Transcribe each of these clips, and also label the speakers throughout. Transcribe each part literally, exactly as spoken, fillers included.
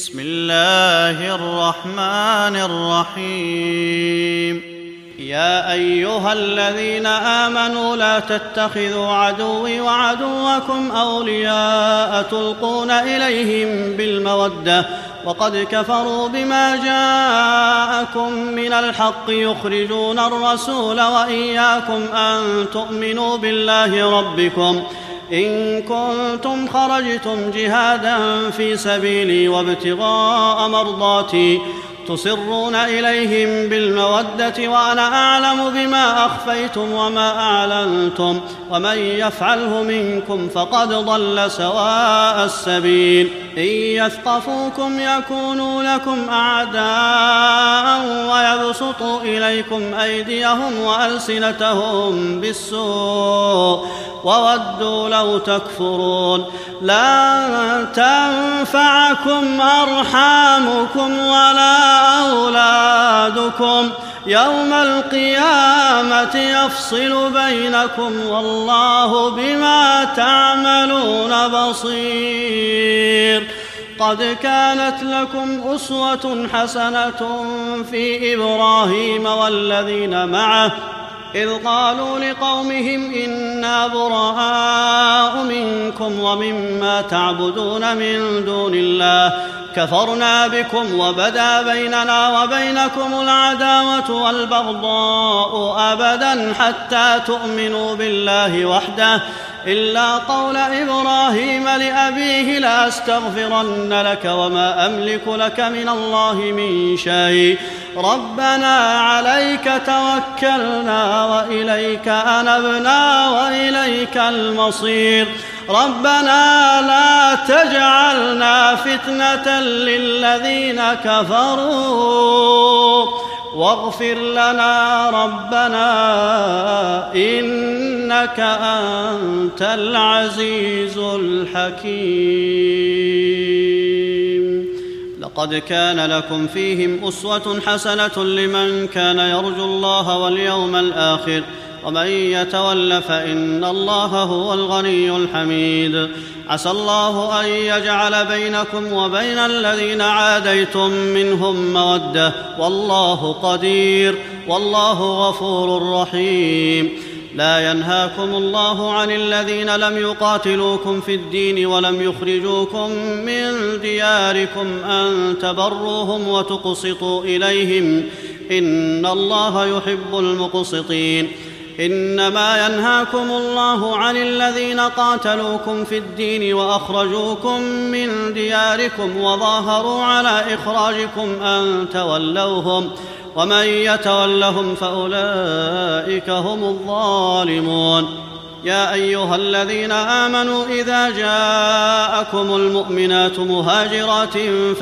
Speaker 1: بسم الله الرحمن الرحيم يا أيها الذين آمنوا لا تتخذوا عدوي وعدوكم أولياء تلقون إليهم بالمودة وقد كفروا بما جاءكم من الحق يخرجون الرسول وإياكم أن تؤمنوا بالله ربكم إن كنتم خرجتم جهادا في سبيلي وابتغاء مرضاتي تصرون إليهم بالمودة وأنا أعلم بما أخفيتم وما أعلنتم ومن يفعله منكم فقد ضل سواء السبيل إن يثقفوكم يكونوا لكم أعداء ويبسطوا إليكم أيديهم وألسنتهم بالسوء وودوا لو تكفرون لا تنفعكم أرحامكم ولا أولادكم يوم القيامة يفصل بينكم والله بما تعملون بصير قد كانت لكم أسوة حسنة في إبراهيم والذين معه إذ قالوا لقومهم إنا براء منكم ومما تعبدون من دون الله كفرنا بكم وبدا بيننا وبينكم العداوة والبغضاء أبدا حتى تؤمنوا بالله وحده إلا قول إبراهيم لأبيه لأستغفرن لك وما أملك لك من الله من شيء ربنا عليك توكلنا وإليك أنبنا وإليك المصير ربنا لا تجعلنا فتنة للذين كفروا واغفر لنا ربنا إنك أنت العزيز الحكيم لقد كان لكم فيهم أسوة حسنة لمن كان يرجو الله واليوم الآخر ومن يتول فإن الله هو الغني الحميد عسى الله أن يجعل بينكم وبين الذين عاديتم منهم مودة والله قدير والله غفور رحيم لا ينهاكم الله عن الذين لم يقاتلوكم في الدين ولم يخرجوكم من دياركم أن تبروهم وتقسطوا إليهم إن الله يحب المقسطين إنما ينهاكم الله عن الذين قاتلوكم في الدين وأخرجوكم من دياركم وظاهروا على إخراجكم أن تولوهم ومن يتولهم فأولئك هم الظالمون يا أيها الذين آمنوا إذا جاءكم المؤمنات مهاجرات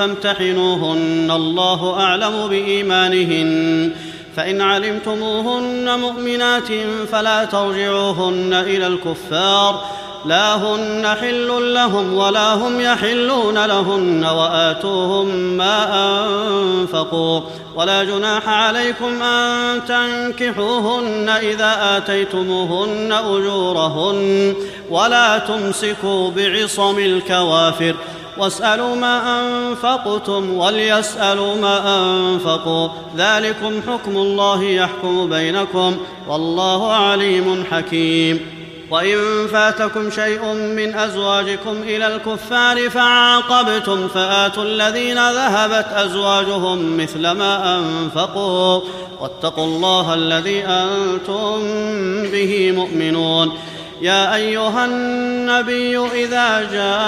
Speaker 1: فامتحنوهن الله أعلم بإيمانهن فإن علمتموهن مؤمنات فلا ترجعوهن إلى الكفار لا هن حل لهم ولا هم يحلون لهن وآتوهم ما أنفقوا ولا جناح عليكم أن تنكحوهن إذا آتيتموهن أجورهن ولا تمسكوا بعصم الكوافر واسألوا ما أنفقتم وليسألوا ما أنفقوا ذلكم حكم الله يحكم بينكم والله عليم حكيم وإن فاتكم شيء من أزواجكم إلى الكفار فعاقبتم فآتوا الذين ذهبت أزواجهم مثل ما أنفقوا واتقوا الله الذي أنتم به مؤمنون يا أيها النبي إذا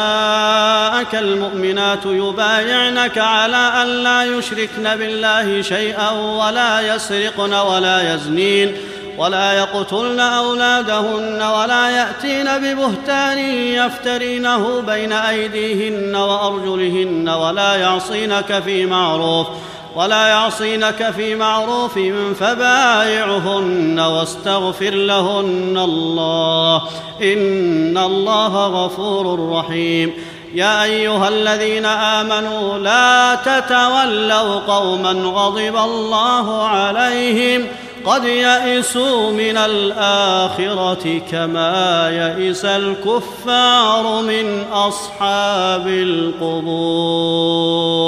Speaker 1: جاءك المؤمنات يبايعنك على أن لا يشركن بالله شيئا ولا يسرقن ولا يزنين ولا يقتلن أولادهن ولا يأتين ببهتان يفترينه بين أيديهن وأرجلهن ولا يعصينك في معروف ولا يعصينك في معروف فبايعهن واستغفر لهن الله إن الله غفور رحيم يا أيها الذين آمنوا لا تتولوا قوما غضب الله عليهم قد يئسوا من الآخرة كما يئس الكفار من أصحاب القبور.